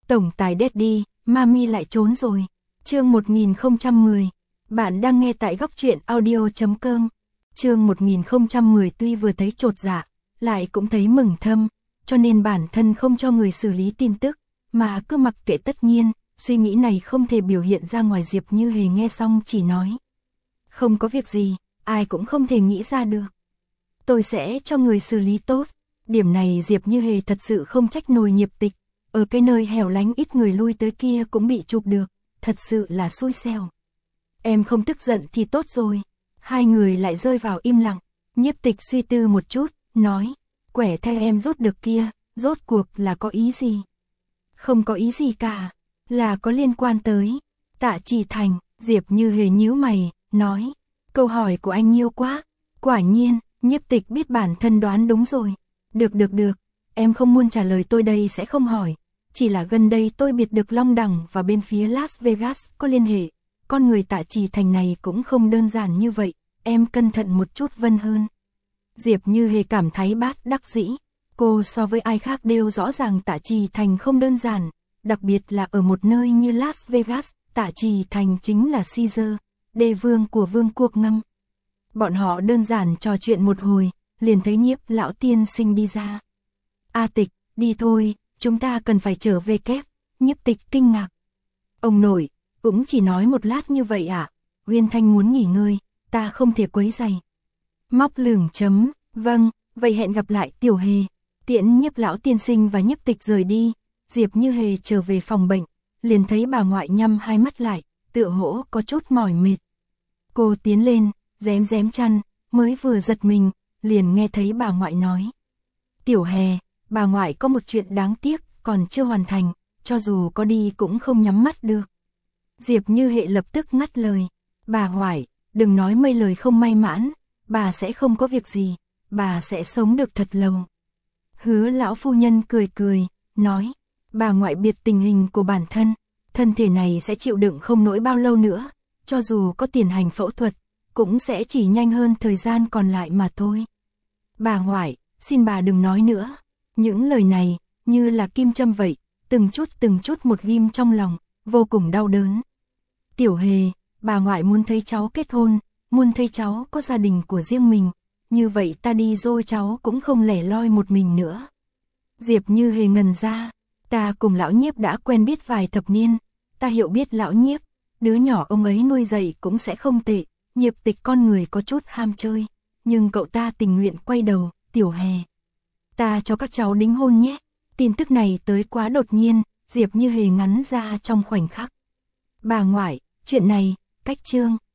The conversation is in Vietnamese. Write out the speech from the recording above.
Tổng tài Daddy, Mami lại trốn rồi. Chương 1010. Bạn đang nghe tại góc truyện audio.com. Chương 1010 tuy vừa thấy chột dạ, lại cũng thấy mừng thầm, cho nên bản thân không cho người xử lý tin tức, mà cứ mặc kệ. Tất nhiên, suy nghĩ này không thể biểu hiện ra ngoài. Diệp Như Hề nghe xong chỉ nói: không có việc gì, ai cũng không thể nghĩ ra được. Tôi sẽ cho người xử lý tốt. Điểm này Diệp Như Hề thật sự không trách nổi Nhiếp Tịch. Ở cái nơi hẻo lánh ít người lui tới kia cũng bị chụp được, thật sự là xui xẻo. Em không tức giận thì tốt rồi. Hai người lại rơi vào im lặng. Nhiếp Tịch suy tư một chút, nói: quẻ theo em rút được kia, rốt cuộc là có ý gì? Không có ý gì cả, là có liên quan tới Tạ Chỉ Thành. Diệp Như Hề nhíu mày, nói: câu hỏi của anh nhiều quá. Quả nhiên, Nhiếp Tịch biết bản thân đoán đúng rồi. Được, em không muốn trả lời, tôi đây sẽ không hỏi. Chỉ là gần đây tôi biết được Long Đẳng và bên phía Las Vegas có liên hệ. Con người Tạ Chỉ Thành này cũng không đơn giản như vậy, em cẩn thận một chút vân hơn. Diệp Như Hề cảm thấy bát đắc dĩ. Cô so với ai khác đều rõ ràng Tạ Chỉ Thành không đơn giản, đặc biệt là ở một nơi như Las Vegas. Tạ Chỉ Thành chính là Caesar, đế vương của vương quốc Ngâm. Bọn họ đơn giản trò chuyện một hồi, liền thấy Nhiếp lão tiên sinh đi ra. A Tịch, đi thôi, chúng ta cần phải trở về kép. Nhiếp Tịch kinh ngạc. Ông nội, cũng chỉ nói một lát như vậy à? Uyên Thanh muốn nghỉ ngơi, ta không thể quấy rầy. Móc lửng chấm, vâng, vậy hẹn gặp lại Tiểu Hề. Tiễn Nhiếp lão tiên sinh và Nhiếp Tịch rời đi, Diệp Như Hề trở về phòng bệnh, liền thấy bà ngoại nhắm hai mắt lại, tựa hỗ có chút mỏi mệt. Cô tiến lên, rém chăn, mới vừa giật mình, liền nghe thấy bà ngoại nói: Tiểu Hề, bà ngoại có một chuyện đáng tiếc, còn chưa hoàn thành, cho dù có đi cũng không nhắm mắt được. Diệp Như Hề lập tức ngắt lời: bà ngoại, đừng nói mấy lời không may mãn, bà sẽ không có việc gì, bà sẽ sống được thật lâu. Hứa lão phu nhân cười, nói: bà ngoại biết tình hình của bản thân, thân thể này sẽ chịu đựng không nổi bao lâu nữa, cho dù có tiến hành phẫu thuật, cũng sẽ chỉ nhanh hơn thời gian còn lại mà thôi. Bà ngoại, xin bà đừng nói nữa. Những lời này, như là kim châm vậy, từng chút một ghim trong lòng, vô cùng đau đớn. Tiểu Hề, bà ngoại muốn thấy cháu kết hôn, muốn thấy cháu có gia đình của riêng mình, như vậy ta đi rồi cháu cũng không lẻ loi một mình nữa. Diệp Như Hề ngần ra, ta cùng lão Nhiếp đã quen biết vài thập niên, ta hiểu biết lão Nhiếp, đứa nhỏ ông ấy nuôi dạy cũng sẽ không tệ. Nhiếp Tịch con người có chút ham chơi, nhưng cậu ta tình nguyện quay đầu. Tiểu Hề, ta cho các cháu đính hôn nhé. Tin tức này tới quá đột nhiên, Diệp Như Hề ngắn ra trong khoảnh khắc. Bà ngoại, chuyện này, cách chương.